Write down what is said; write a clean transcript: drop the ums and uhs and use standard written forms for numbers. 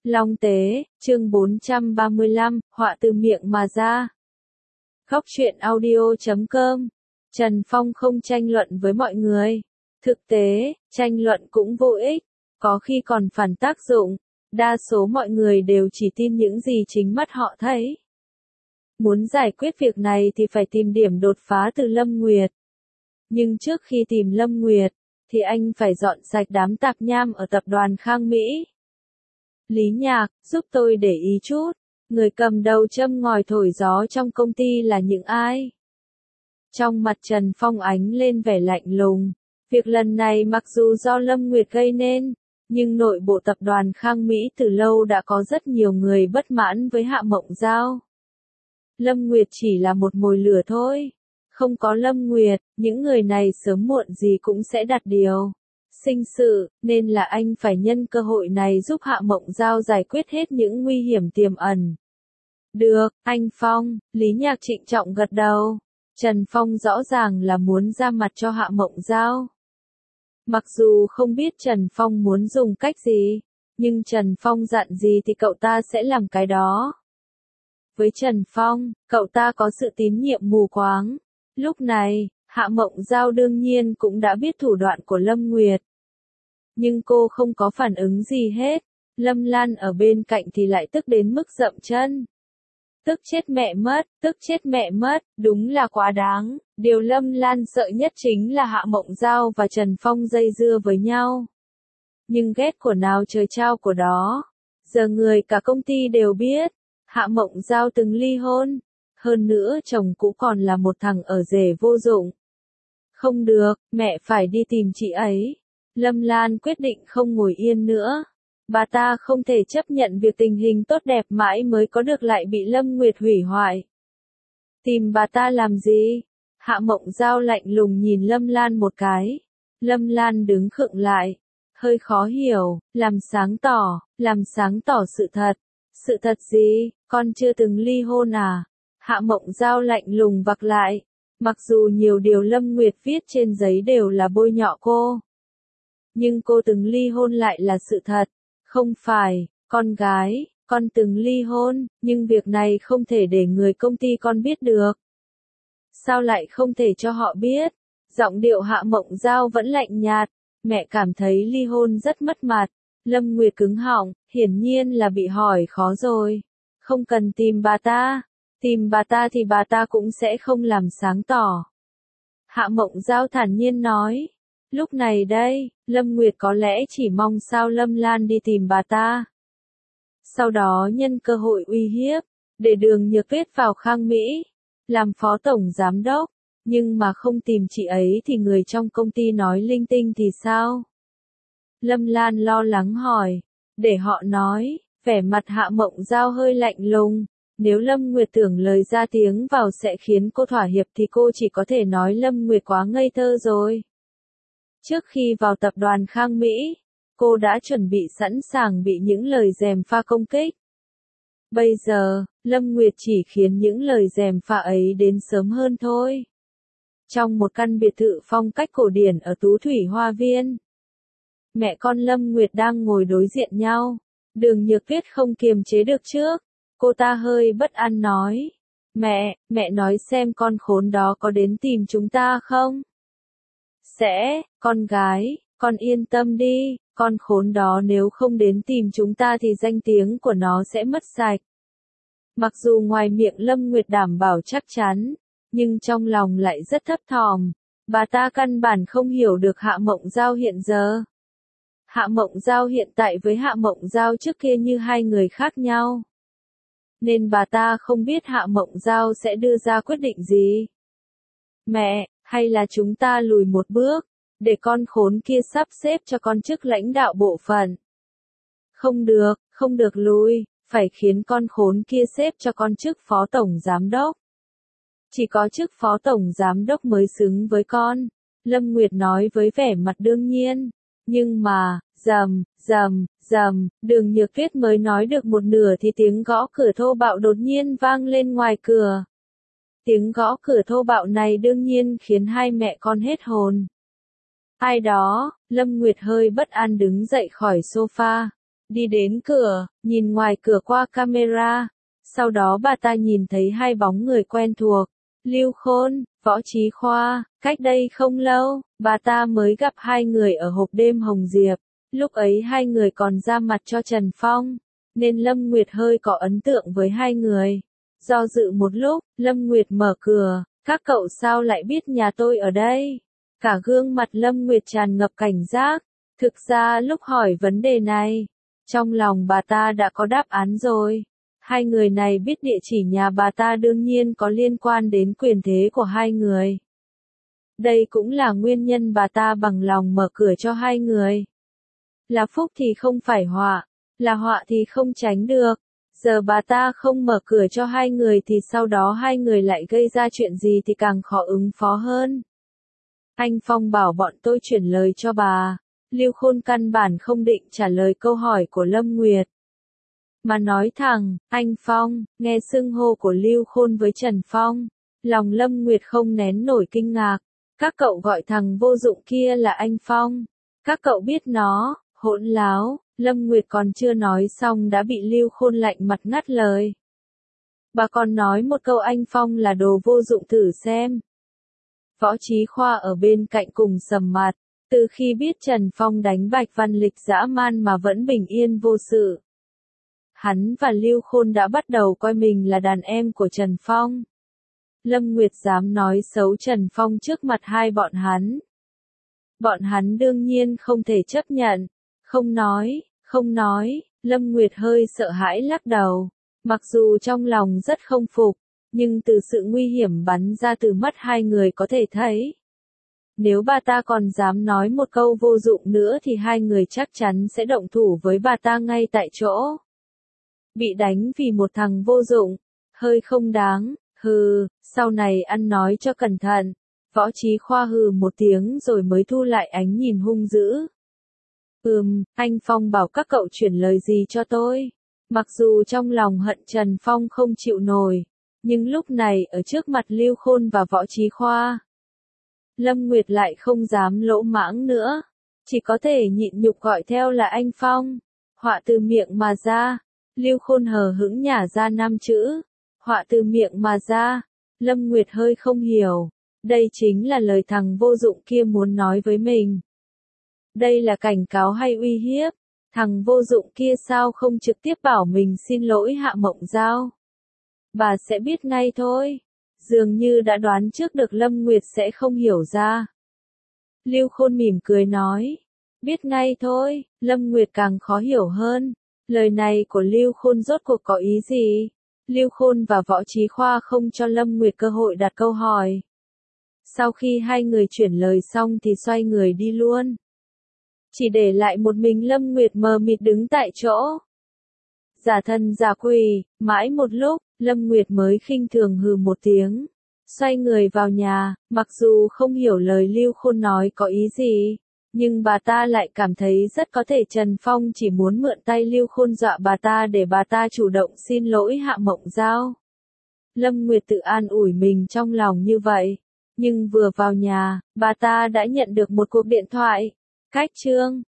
Long Tế, chương 435, họa từ miệng mà ra. Góc truyện audio.com. Trần Phong không tranh luận với mọi người. Thực tế, tranh luận cũng vô ích, có khi còn phản tác dụng. Đa số mọi người đều chỉ tin những gì chính mắt họ thấy. Muốn giải quyết việc này thì phải tìm điểm đột phá từ Lâm Nguyệt. Nhưng trước khi tìm Lâm Nguyệt, thì anh phải dọn sạch đám tạp nham ở tập đoàn Khang Mỹ. Lý Nhạc, giúp tôi để ý chút, người cầm đầu châm ngòi thổi gió trong công ty là những ai? Trong mặt Trần Phong ánh lên vẻ lạnh lùng. Việc lần này mặc dù do Lâm Nguyệt gây nên, nhưng nội bộ tập đoàn Khang Mỹ từ lâu đã có rất nhiều người bất mãn với Hạ Mộng Giao. Lâm Nguyệt chỉ là một mồi lửa thôi. Không có Lâm Nguyệt, những người này sớm muộn gì cũng sẽ đặt điều sinh sự, nên là anh phải nhân cơ hội này giúp Hạ Mộng Giao giải quyết hết những nguy hiểm tiềm ẩn. Được, anh Phong, Lý Nhạc trịnh trọng gật đầu. Trần Phong rõ ràng là muốn ra mặt cho Hạ Mộng Giao. Mặc dù không biết Trần Phong muốn dùng cách gì, nhưng Trần Phong dặn gì thì cậu ta sẽ làm cái đó. Với Trần Phong, cậu ta có sự tín nhiệm mù quáng. Lúc này, Hạ Mộng Giao đương nhiên cũng đã biết thủ đoạn của Lâm Nguyệt. Nhưng cô không có phản ứng gì hết. Lâm Lan ở bên cạnh thì lại tức đến mức dậm chân. Tức chết mẹ mất, đúng là quá đáng. Điều Lâm Lan sợ nhất chính là Hạ Mộng Giao và Trần Phong dây dưa với nhau. Nhưng ghét của nào trời trao của đó. Giờ người cả công ty đều biết, Hạ Mộng Giao từng ly hôn. Hơn nữa chồng cũ còn là một thằng ở rể vô dụng. Không được, mẹ phải đi tìm chị ấy. Lâm Lan quyết định không ngồi yên nữa. Bà ta không thể chấp nhận việc tình hình tốt đẹp mãi mới có được lại bị Lâm Nguyệt hủy hoại. Tìm bà ta làm gì? Hạ Mộng Giao lạnh lùng nhìn Lâm Lan một cái. Lâm Lan đứng khựng lại. Hơi khó hiểu, làm sáng tỏ sự thật. Sự thật gì, con chưa từng ly hôn à? Hạ Mộng Giao lạnh lùng vặc lại. Mặc dù nhiều điều Lâm Nguyệt viết trên giấy đều là bôi nhọ cô. Nhưng cô từng ly hôn lại là sự thật. Không phải, con gái, con từng ly hôn, nhưng việc này không thể để người công ty con biết được. Sao lại không thể cho họ biết? Giọng điệu Hạ Mộng Giao vẫn lạnh nhạt. Mẹ cảm thấy ly hôn rất mất mặt. Lâm Nguyệt cứng họng, hiển nhiên là bị hỏi khó rồi. Không cần tìm bà ta. Tìm bà ta thì bà ta cũng sẽ không làm sáng tỏ. Hạ Mộng Giao thản nhiên nói. Lúc này đây, Lâm Nguyệt có lẽ chỉ mong sao Lâm Lan đi tìm bà ta. Sau đó nhân cơ hội uy hiếp, để Đường Nhược Tuyết vào Khang Mỹ, làm phó tổng giám đốc, nhưng mà không tìm chị ấy thì người trong công ty nói linh tinh thì sao? Lâm Lan lo lắng hỏi, để họ nói, vẻ mặt Hạ Mộng Giao hơi lạnh lùng. Nếu Lâm Nguyệt tưởng lời ra tiếng vào sẽ khiến cô thỏa hiệp thì cô chỉ có thể nói Lâm Nguyệt quá ngây thơ rồi. Trước khi vào tập đoàn Khang Mỹ, cô đã chuẩn bị sẵn sàng bị những lời gièm pha công kích. Bây giờ, Lâm Nguyệt chỉ khiến những lời gièm pha ấy đến sớm hơn thôi. Trong một căn biệt thự phong cách cổ điển ở Tú Thủy Hoa Viên, mẹ con Lâm Nguyệt đang ngồi đối diện nhau. Đường Nhược Tuyết không kiềm chế được trước. Cô ta hơi bất an nói. Mẹ nói xem con khốn đó có đến tìm chúng ta không? Sẽ, con gái, con yên tâm đi, con khốn đó nếu không đến tìm chúng ta thì danh tiếng của nó sẽ mất sạch. Mặc dù ngoài miệng Lâm Nguyệt đảm bảo chắc chắn, nhưng trong lòng lại rất thấp thỏm. Bà ta căn bản không hiểu được Hạ Mộng Giao hiện giờ. Hạ Mộng Giao hiện tại với Hạ Mộng Giao trước kia như hai người khác nhau. Nên bà ta không biết Hạ Mộng Giao sẽ đưa ra quyết định gì. Mẹ, hay là chúng ta lùi một bước, để con khốn kia sắp xếp cho con chức lãnh đạo bộ phận. Không được lùi, phải khiến con khốn kia xếp cho con chức phó tổng giám đốc. Chỉ có chức phó tổng giám đốc mới xứng với con, Lâm Nguyệt nói với vẻ mặt đương nhiên. Nhưng mà, rầm, Đường Nhược Tuyết mới nói được một nửa thì tiếng gõ cửa thô bạo đột nhiên vang lên ngoài cửa. Tiếng gõ cửa thô bạo này đương nhiên khiến hai mẹ con hết hồn. Ai đó, Lâm Nguyệt hơi bất an đứng dậy khỏi sofa. đi đến cửa, nhìn ngoài cửa qua camera. Sau đó bà ta nhìn thấy hai bóng người quen thuộc, Lưu Khôn, Võ Chí Khoa. Cách đây không lâu, bà ta mới gặp hai người ở hộp đêm Hồng Diệp. Lúc ấy hai người còn ra mặt cho Trần Phong, nên Lâm Nguyệt hơi có ấn tượng với hai người. Do dự một lúc, Lâm Nguyệt mở cửa, các cậu sao lại biết nhà tôi ở đây? Cả gương mặt Lâm Nguyệt tràn ngập cảnh giác. Thực ra lúc hỏi vấn đề này, trong lòng bà ta đã có đáp án rồi. Hai người này biết địa chỉ nhà bà ta đương nhiên có liên quan đến quyền thế của hai người. Đây cũng là nguyên nhân bà ta bằng lòng mở cửa cho hai người. Là phúc thì không phải họa, là họa thì không tránh được. Giờ bà ta không mở cửa cho hai người thì sau đó hai người lại gây ra chuyện gì thì càng khó ứng phó hơn. Anh Phong bảo bọn tôi chuyển lời cho bà. Lưu Khôn căn bản không định trả lời câu hỏi của Lâm Nguyệt. Mà nói thẳng, anh Phong, nghe xưng hô của Lưu Khôn với Trần Phong. Lòng Lâm Nguyệt không nén nổi kinh ngạc. Các cậu gọi thằng vô dụng kia là anh Phong. Các cậu biết nó, hỗn láo. Lâm Nguyệt còn chưa nói xong đã bị Lưu Khôn lạnh mặt ngắt lời. Bà còn nói một câu anh Phong là đồ vô dụng thử xem. Võ Chí Khoa ở bên cạnh cùng sầm mặt. Từ khi biết Trần Phong đánh Bạch Văn Lịch dã man mà vẫn bình yên vô sự. Hắn và Lưu Khôn đã bắt đầu coi mình là đàn em của Trần Phong. Lâm Nguyệt dám nói xấu Trần Phong trước mặt hai bọn hắn. Bọn hắn đương nhiên không thể chấp nhận. Không nói, Lâm Nguyệt hơi sợ hãi lắc đầu. Mặc dù trong lòng rất không phục, nhưng từ sự nguy hiểm bắn ra từ mắt hai người có thể thấy. Nếu bà ta còn dám nói một câu vô dụng nữa thì hai người chắc chắn sẽ động thủ với bà ta ngay tại chỗ. Bị đánh vì một thằng vô dụng, hơi không đáng, hừ, sau này ăn nói cho cẩn thận. Võ Chí Khoa hừ một tiếng rồi mới thu lại ánh nhìn hung dữ. Anh Phong bảo các cậu chuyển lời gì cho tôi. Mặc dù trong lòng hận Trần Phong không chịu nổi, nhưng lúc này ở trước mặt Lưu Khôn và Võ Chí Khoa, Lâm Nguyệt lại không dám lỗ mãng nữa, chỉ có thể nhịn nhục gọi theo là anh Phong. Họa từ miệng mà ra, Lưu Khôn hờ hững nhả ra 5 chữ. Họa từ miệng mà ra, Lâm Nguyệt hơi không hiểu, đây chính là lời thằng vô dụng kia muốn nói với mình. Đây là cảnh cáo hay uy hiếp? Thằng vô dụng kia sao không trực tiếp bảo mình xin lỗi Hạ Mộng Giao? Bà sẽ biết ngay thôi. Dường như đã đoán trước được Lâm Nguyệt sẽ không hiểu ra. Lưu Khôn mỉm cười nói. Biết ngay thôi, Lâm Nguyệt càng khó hiểu hơn. Lời này của Lưu Khôn rốt cuộc có ý gì? Lưu Khôn và Võ Chí Khoa không cho Lâm Nguyệt cơ hội đặt câu hỏi. Sau khi hai người chuyển lời xong thì xoay người đi luôn. Chỉ để lại một mình Lâm Nguyệt mờ mịt đứng tại chỗ. Giả thân giả quỷ, mãi một lúc, Lâm Nguyệt mới khinh thường hừ một tiếng. Xoay người vào nhà, mặc dù không hiểu lời Lưu Khôn nói có ý gì, nhưng bà ta lại cảm thấy rất có thể Trần Phong chỉ muốn mượn tay Lưu Khôn dọa bà ta để bà ta chủ động xin lỗi Hạ Mộng Giao. Lâm Nguyệt tự an ủi mình trong lòng như vậy, nhưng vừa vào nhà, bà ta đã nhận được một cuộc điện thoại. Cách chương